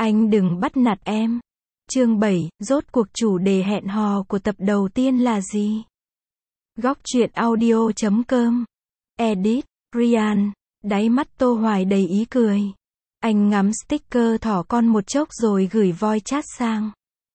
Anh đừng bắt nạt em. Chương 7, rốt cuộc chủ đề hẹn hò của tập đầu tiên là gì? Góc truyện audio.com. Edit, Ryan. Đáy mắt Tô Hoài đầy ý cười. Anh ngắm sticker thỏ con một chốc rồi gửi voice chat sang.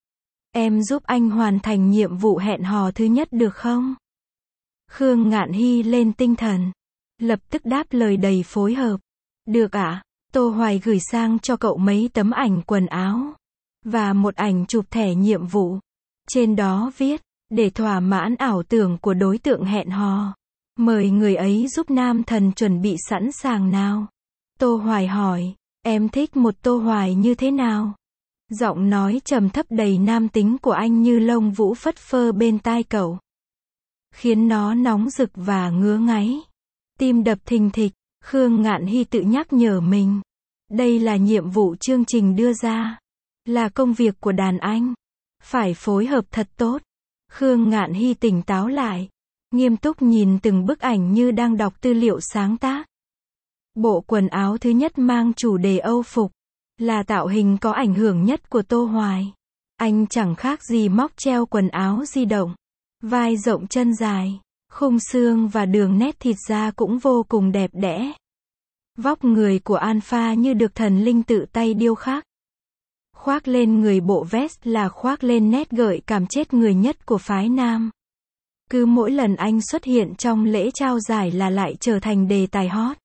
Em giúp anh hoàn thành nhiệm vụ hẹn hò thứ nhất được không? Khương Ngạn Hy lên tinh thần. Lập tức đáp lời đầy phối hợp. Được ạ. Tô Hoài gửi sang cho cậu mấy tấm ảnh quần áo. Và một ảnh chụp thẻ nhiệm vụ. Trên đó viết, để thỏa mãn ảo tưởng của đối tượng hẹn hò. Mời người ấy giúp nam thần chuẩn bị sẵn sàng nào. Tô Hoài hỏi, em thích một Tô Hoài như thế nào? Giọng nói trầm thấp đầy nam tính của anh như lông vũ phất phơ bên tai cậu. Khiến nó nóng rực và ngứa ngáy. Tim đập thình thịch, Khương Ngạn Hy tự nhắc nhở mình. Đây là nhiệm vụ chương trình đưa ra. Là công việc của đàn anh. Phải phối hợp thật tốt. Khương Ngạn Hy tỉnh táo lại. Nghiêm túc nhìn từng bức ảnh như đang đọc tư liệu sáng tác. Bộ quần áo thứ nhất mang chủ đề Âu phục. Là tạo hình có ảnh hưởng nhất của Tô Hoài. Anh chẳng khác gì móc treo quần áo di động. Vai rộng chân dài. Khung xương và đường nét thịt da cũng vô cùng đẹp đẽ. Vóc người của Alpha như được thần linh tự tay điêu khắc. Khoác lên người bộ vest là khoác lên nét gợi cảm chết người nhất của phái nam. Cứ mỗi lần anh xuất hiện trong lễ trao giải là lại trở thành đề tài hot.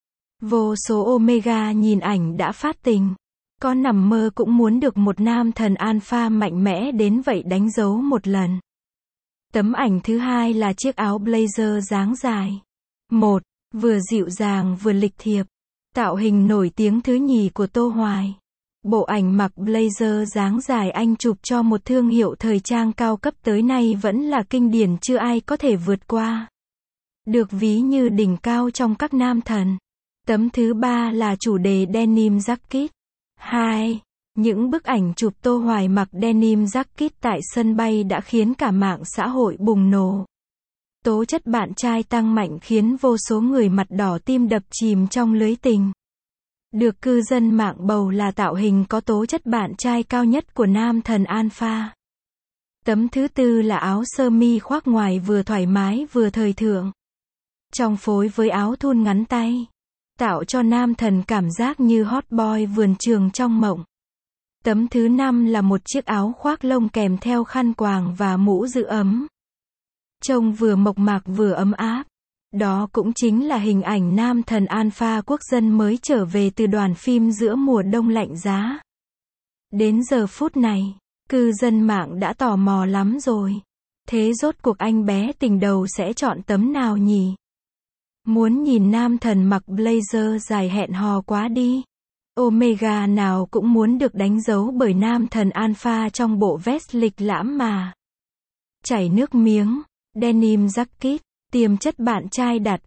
Vô số Omega nhìn ảnh đã phát tình. Có nằm mơ cũng muốn được một nam thần Alpha mạnh mẽ đến vậy đánh dấu một lần. Tấm ảnh thứ hai là chiếc áo blazer dáng dài. Một, vừa dịu dàng vừa lịch thiệp. Tạo hình nổi tiếng thứ nhì của Tô Hoài. Bộ ảnh mặc blazer dáng dài anh chụp cho một thương hiệu thời trang cao cấp tới nay vẫn là kinh điển chưa ai có thể vượt qua. Được ví như đỉnh cao trong các nam thần. Tấm thứ ba là chủ đề denim jacket. 2. Những bức ảnh chụp Tô Hoài mặc denim jacket tại sân bay đã khiến cả mạng xã hội bùng nổ. Tố chất bạn trai tăng mạnh khiến vô số người mặt đỏ tim đập chìm trong lưới tình. Được cư dân mạng bầu là tạo hình có tố chất bạn trai cao nhất của nam thần Alpha. Tấm thứ tư là áo sơ mi khoác ngoài vừa thoải mái vừa thời thượng. Trong phối với áo thun ngắn tay. Tạo cho nam thần cảm giác như hot boy vườn trường trong mộng. Tấm thứ năm là một chiếc áo khoác lông kèm theo khăn quàng và mũ giữ ấm. Trông vừa mộc mạc vừa ấm áp. Đó cũng chính là hình ảnh nam thần Alpha quốc dân mới trở về từ đoàn phim giữa mùa đông lạnh giá. Đến giờ phút này, cư dân mạng đã tò mò lắm rồi. Thế rốt cuộc anh bé tình đầu sẽ chọn tấm nào nhỉ? Muốn nhìn nam thần mặc blazer dài hẹn hò quá đi. Omega nào cũng muốn được đánh dấu bởi nam thần Alpha trong bộ vest lịch lãm mà. Chảy nước miếng, denim jacket, tiềm chất bạn trai đạt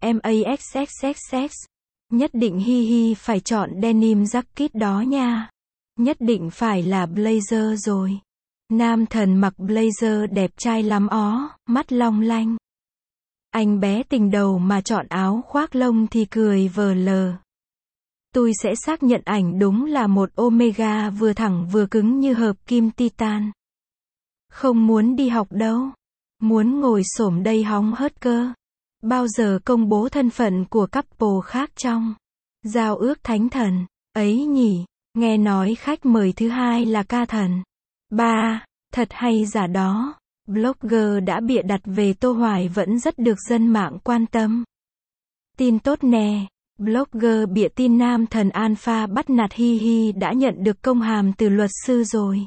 MAXXXX. Nhất định hi hi phải chọn denim jacket đó nha. Nhất định phải là blazer rồi. Nam thần mặc blazer đẹp trai lắm ó, mắt long lanh. Anh bé tình đầu mà chọn áo khoác lông thì cười vờ lờ. Tôi sẽ xác nhận ảnh đúng là một Omega vừa thẳng vừa cứng như hợp kim titan. Không muốn đi học đâu. Muốn ngồi xổm đây hóng hớt cơ. Bao giờ công bố thân phận của couple khác trong giao ước thánh thần, ấy nhỉ, nghe nói khách mời thứ hai là ca thần. 3. Thật hay giả đó, blogger đã bịa đặt về Tô Hoài vẫn rất được dân mạng quan tâm. Tin tốt nè, blogger bịa tin nam thần Alpha bắt nạt hi hi đã nhận được công hàm từ luật sư rồi.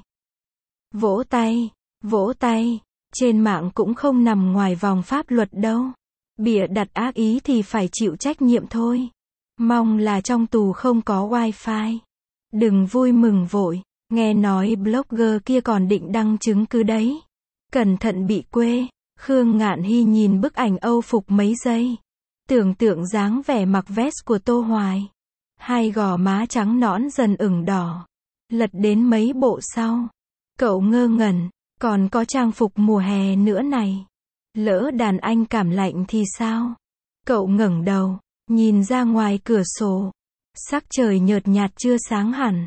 Vỗ tay, vỗ tay, trên mạng cũng không nằm ngoài vòng pháp luật đâu. Bịa đặt ác ý thì phải chịu trách nhiệm thôi. Mong là trong tù không có wifi. Đừng vui mừng vội, nghe nói blogger kia còn định đăng chứng cứ đấy. Cẩn thận bị quê. Khương Ngạn Hy nhìn bức ảnh Âu phục mấy giây. Tưởng tượng dáng vẻ mặc vest của Tô Hoài. Hai gò má trắng nõn dần ửng đỏ. Lật đến mấy bộ sau. Cậu ngơ ngẩn, còn có trang phục mùa hè nữa này. Lỡ đàn anh cảm lạnh thì sao? Cậu ngẩng đầu, nhìn ra ngoài cửa sổ. Sắc trời nhợt nhạt chưa sáng hẳn.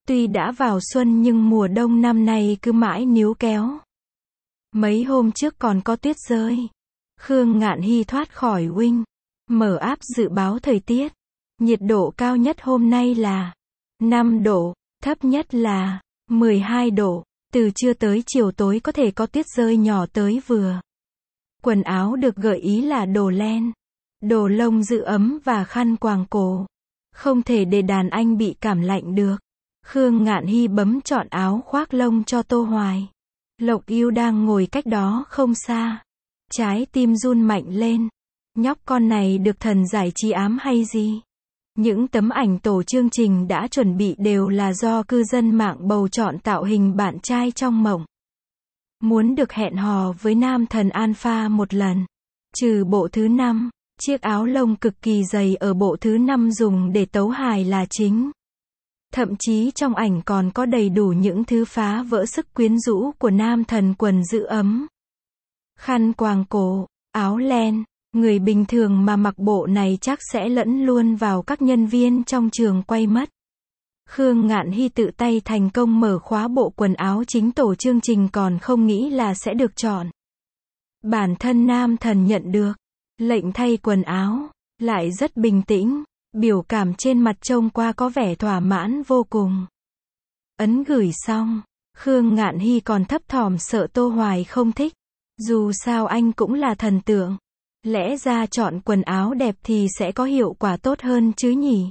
Tuy đã vào xuân nhưng mùa đông năm nay cứ mãi níu kéo. Mấy hôm trước còn có tuyết rơi. Khương Ngạn Hy thoát khỏi Wing, mở app dự báo thời tiết. Nhiệt độ cao nhất hôm nay là 5 độ, thấp nhất là 12 độ. Từ trưa tới chiều tối có thể có tuyết rơi nhỏ tới vừa. Quần áo được gợi ý là đồ len, đồ lông giữ ấm và khăn quàng cổ. Không thể để đàn anh bị cảm lạnh được. Khương Ngạn Hy bấm chọn áo khoác lông cho Tô Hoài. Lộc Yêu đang ngồi cách đó không xa. Trái tim run mạnh lên. Nhóc con này được thần giải trí ám hay gì? Những tấm ảnh tổ chương trình đã chuẩn bị đều là do cư dân mạng bầu chọn tạo hình bạn trai trong mộng. Muốn được hẹn hò với nam thần alpha một lần. Trừ bộ thứ 5, chiếc áo lông cực kỳ dày ở bộ thứ 5 dùng để tấu hài là chính. Thậm chí trong ảnh còn có đầy đủ những thứ phá vỡ sức quyến rũ của nam thần: quần giữ ấm, khăn quàng cổ, áo len. Người bình thường mà mặc bộ này chắc sẽ lẫn luôn vào các nhân viên trong trường quay mất. Khương Ngạn Hy tự tay thành công mở khóa bộ quần áo chính tổ chương trình còn không nghĩ là sẽ được chọn. Bản thân nam thần nhận được lệnh thay quần áo, lại rất bình tĩnh, biểu cảm trên mặt trông qua có vẻ thỏa mãn vô cùng. Ấn gửi xong, Khương Ngạn Hy còn thấp thỏm sợ Tô Hoài không thích. Dù sao anh cũng là thần tượng. Lẽ ra chọn quần áo đẹp thì sẽ có hiệu quả tốt hơn chứ nhỉ?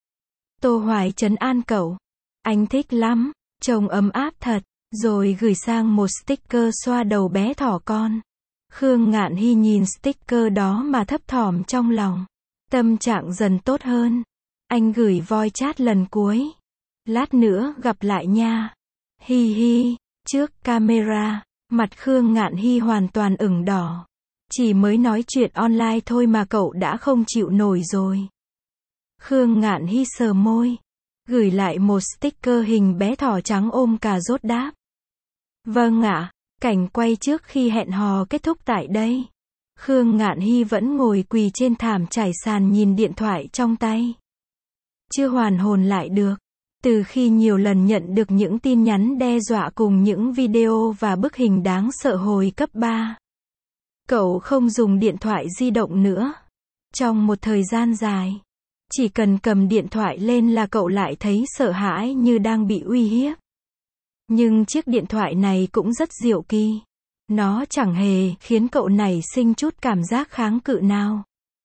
Tô Hoài trấn an cậu. Anh thích lắm, trông ấm áp thật, rồi gửi sang một sticker xoa đầu bé thỏ con. Khương Ngạn Hy nhìn sticker đó mà thấp thỏm trong lòng. Tâm trạng dần tốt hơn. Anh gửi voice chat lần cuối. Lát nữa gặp lại nha. Hi hi, trước camera, mặt Khương Ngạn Hy hoàn toàn ửng đỏ. Chỉ mới nói chuyện online thôi mà cậu đã không chịu nổi rồi. Khương Ngạn Hy sờ môi, gửi lại một sticker hình bé thỏ trắng ôm cà rốt đáp. Vâng ạ, cảnh quay trước khi hẹn hò kết thúc tại đây. Khương Ngạn Hy vẫn ngồi quỳ trên thảm trải sàn nhìn điện thoại trong tay. Chưa hoàn hồn lại được. Từ khi nhiều lần nhận được những tin nhắn đe dọa cùng những video và bức hình đáng sợ hồi cấp 3. Cậu không dùng điện thoại di động nữa. Trong một thời gian dài, chỉ cần cầm điện thoại lên là cậu lại thấy sợ hãi như đang bị uy hiếp. Nhưng chiếc điện thoại này cũng rất diệu kỳ. Nó chẳng hề khiến cậu nảy sinh chút cảm giác kháng cự nào.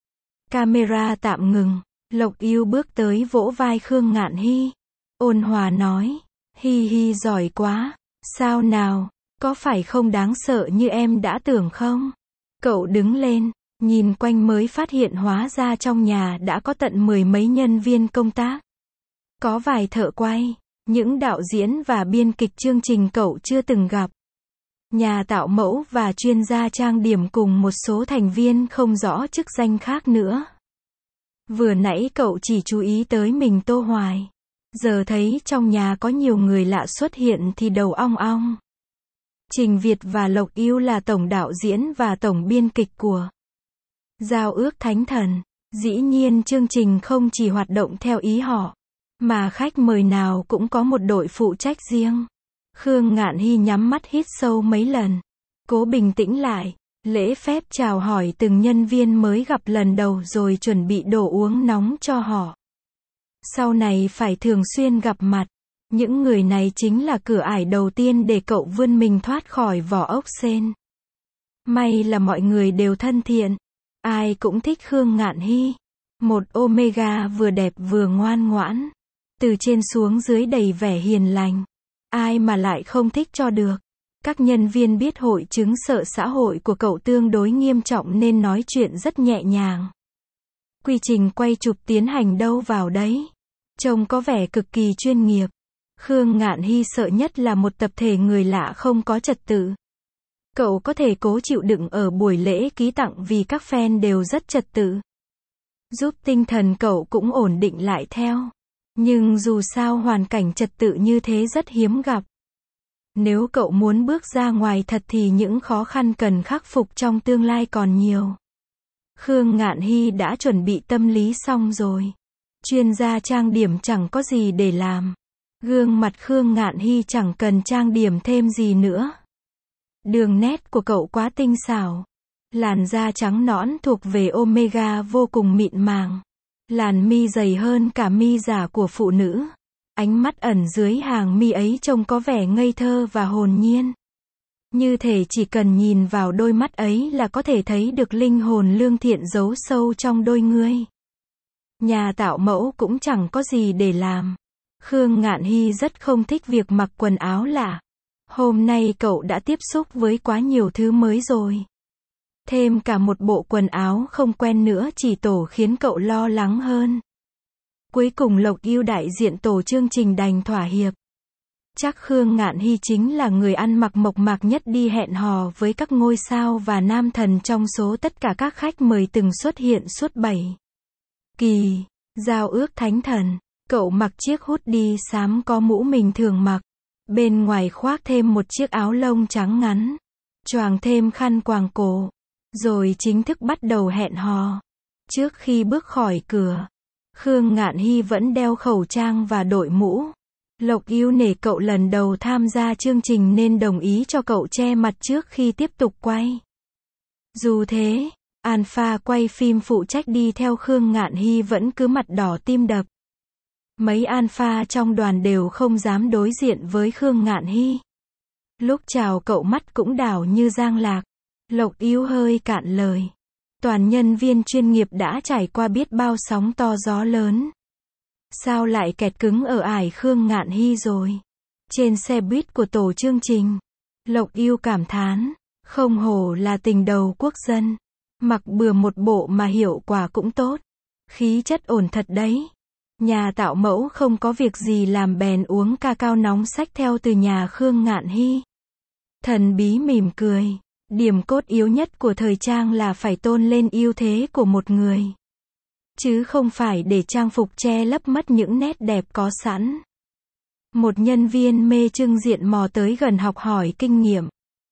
Camera tạm ngừng, Lộc Yêu bước tới vỗ vai Khương Ngạn Hy. Ôn hòa nói, hi hi giỏi quá, sao nào, có phải không đáng sợ như em đã tưởng không? Cậu đứng lên, nhìn quanh mới phát hiện hóa ra trong nhà đã có tận 10 mấy nhân viên công tác. Có vài thợ quay, những đạo diễn và biên kịch chương trình cậu chưa từng gặp. Nhà tạo mẫu và chuyên gia trang điểm cùng một số thành viên không rõ chức danh khác nữa. Vừa nãy cậu chỉ chú ý tới mình Tô Hoài. Giờ thấy trong nhà có nhiều người lạ xuất hiện thì đầu ong ong. Trình Việt và Lộc Yêu là tổng đạo diễn và tổng biên kịch của Giao ước Thánh Thần. Dĩ nhiên chương trình không chỉ hoạt động theo ý họ, mà khách mời nào cũng có một đội phụ trách riêng. Khương Ngạn Hy nhắm mắt hít sâu mấy lần, cố bình tĩnh lại, lễ phép chào hỏi từng nhân viên mới gặp lần đầu rồi chuẩn bị đồ uống nóng cho họ. Sau này phải thường xuyên gặp mặt. Những người này chính là cửa ải đầu tiên để cậu vươn mình thoát khỏi vỏ ốc sên. May là mọi người đều thân thiện. Ai cũng thích Khương Ngạn Hy. Một Omega vừa đẹp vừa ngoan ngoãn. Từ trên xuống dưới đầy vẻ hiền lành. Ai mà lại không thích cho được. Các nhân viên biết hội chứng sợ xã hội của cậu tương đối nghiêm trọng nên nói chuyện rất nhẹ nhàng. Quy trình quay chụp tiến hành đâu vào đấy. Trông có vẻ cực kỳ chuyên nghiệp. Khương Ngạn Hy sợ nhất là một tập thể người lạ không có trật tự. Cậu có thể cố chịu đựng ở buổi lễ ký tặng vì các fan đều rất trật tự. Giúp tinh thần cậu cũng ổn định lại theo. Nhưng dù sao hoàn cảnh trật tự như thế rất hiếm gặp. Nếu cậu muốn bước ra ngoài thật thì những khó khăn cần khắc phục trong tương lai còn nhiều. Khương Ngạn Hy đã chuẩn bị tâm lý xong rồi. Chuyên gia trang điểm chẳng có gì để làm. Gương mặt Khương Ngạn Hy chẳng cần trang điểm thêm gì nữa. Đường nét của cậu quá tinh xảo. Làn da trắng nõn thuộc về Omega vô cùng mịn màng. Làn mi dày hơn cả mi giả của phụ nữ. Ánh mắt ẩn dưới hàng mi ấy trông có vẻ ngây thơ và hồn nhiên. Như thể chỉ cần nhìn vào đôi mắt ấy là có thể thấy được linh hồn lương thiện giấu sâu trong đôi ngươi. Nhà tạo mẫu cũng chẳng có gì để làm. Khương Ngạn Hy rất không thích việc mặc quần áo lạ. Hôm nay cậu đã tiếp xúc với quá nhiều thứ mới rồi. Thêm cả một bộ quần áo không quen nữa chỉ tổ khiến cậu lo lắng hơn. Cuối cùng Lộc Yêu đại diện tổ chương trình đành thỏa hiệp. Chắc Khương Ngạn Hy chính là người ăn mặc mộc mạc nhất đi hẹn hò với các ngôi sao và nam thần trong số tất cả các khách mời từng xuất hiện suốt 7 kỳ giao ước thánh thần. Cậu mặc chiếc hoodie xám có mũ mình thường mặc. Bên ngoài khoác thêm một chiếc áo lông trắng ngắn. Choàng thêm khăn quàng cổ. Rồi chính thức bắt đầu hẹn hò. Trước khi bước khỏi cửa, Khương Ngạn Hy vẫn đeo khẩu trang và đội mũ. Lộc Yêu nể cậu lần đầu tham gia chương trình nên đồng ý cho cậu che mặt trước khi tiếp tục quay. Dù thế, Alpha quay phim phụ trách đi theo Khương Ngạn Hy vẫn cứ mặt đỏ tim đập. Mấy Alpha trong đoàn đều không dám đối diện với Khương Ngạn Hy. Lúc chào cậu mắt cũng đảo như giang lạc. Lộc Yêu hơi cạn lời. Toàn nhân viên chuyên nghiệp đã trải qua biết bao sóng to gió lớn. Sao lại kẹt cứng ở ải Khương Ngạn Hy rồi? Trên xe buýt của tổ chương trình, Lộc Yêu cảm thán, không hổ là tình đầu quốc dân. Mặc bừa một bộ mà hiệu quả cũng tốt. Khí chất ổn thật đấy. Nhà tạo mẫu không có việc gì làm bèn uống ca cao nóng xách theo từ nhà Khương Ngạn Hy. Thần bí mỉm cười. Điểm cốt yếu nhất của thời trang là phải tôn lên ưu thế của một người. Chứ không phải để trang phục che lấp mất những nét đẹp có sẵn. Một nhân viên mê trưng diện mò tới gần học hỏi kinh nghiệm.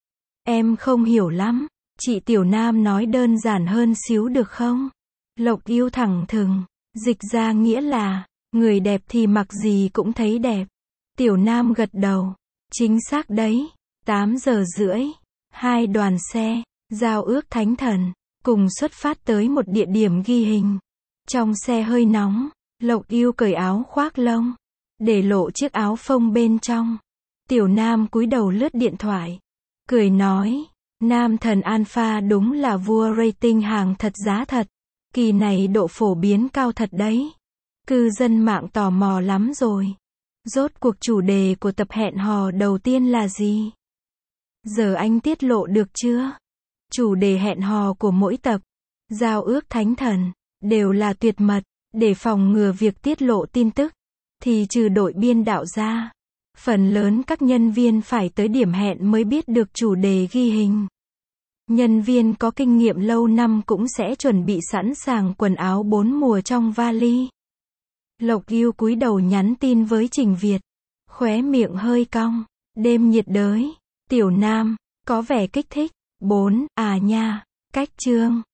Em không hiểu lắm, chị Tiểu Nam nói đơn giản hơn xíu được không? Lộc Yêu thẳng thừng, dịch ra nghĩa là, người đẹp thì mặc gì cũng thấy đẹp. Tiểu Nam gật đầu, chính xác đấy, 8 giờ rưỡi. Hai đoàn xe, giao ước thánh thần, cùng xuất phát tới một địa điểm ghi hình. Trong xe hơi nóng, Lộc Yêu cởi áo khoác lông, để lộ chiếc áo phông bên trong. Tiểu Nam cúi đầu lướt điện thoại, cười nói, nam thần Alpha đúng là vua rating hàng thật giá thật. Kỳ này độ phổ biến cao thật đấy. Cư dân mạng tò mò lắm rồi. Rốt cuộc chủ đề của tập hẹn hò đầu tiên là gì? Giờ anh tiết lộ được chưa? Chủ đề hẹn hò của mỗi tập, giao ước thánh thần, đều là tuyệt mật. Để phòng ngừa việc tiết lộ tin tức, thì trừ đội biên đạo ra, phần lớn các nhân viên phải tới điểm hẹn mới biết được chủ đề ghi hình. Nhân viên có kinh nghiệm lâu năm cũng sẽ chuẩn bị sẵn sàng quần áo 4 mùa trong vali. Lộc Yêu cúi đầu nhắn tin với Trình Việt, khóe miệng hơi cong. Đêm nhiệt đới. Tiểu Nam, có vẻ kích thích. 4, à nha, cách chương.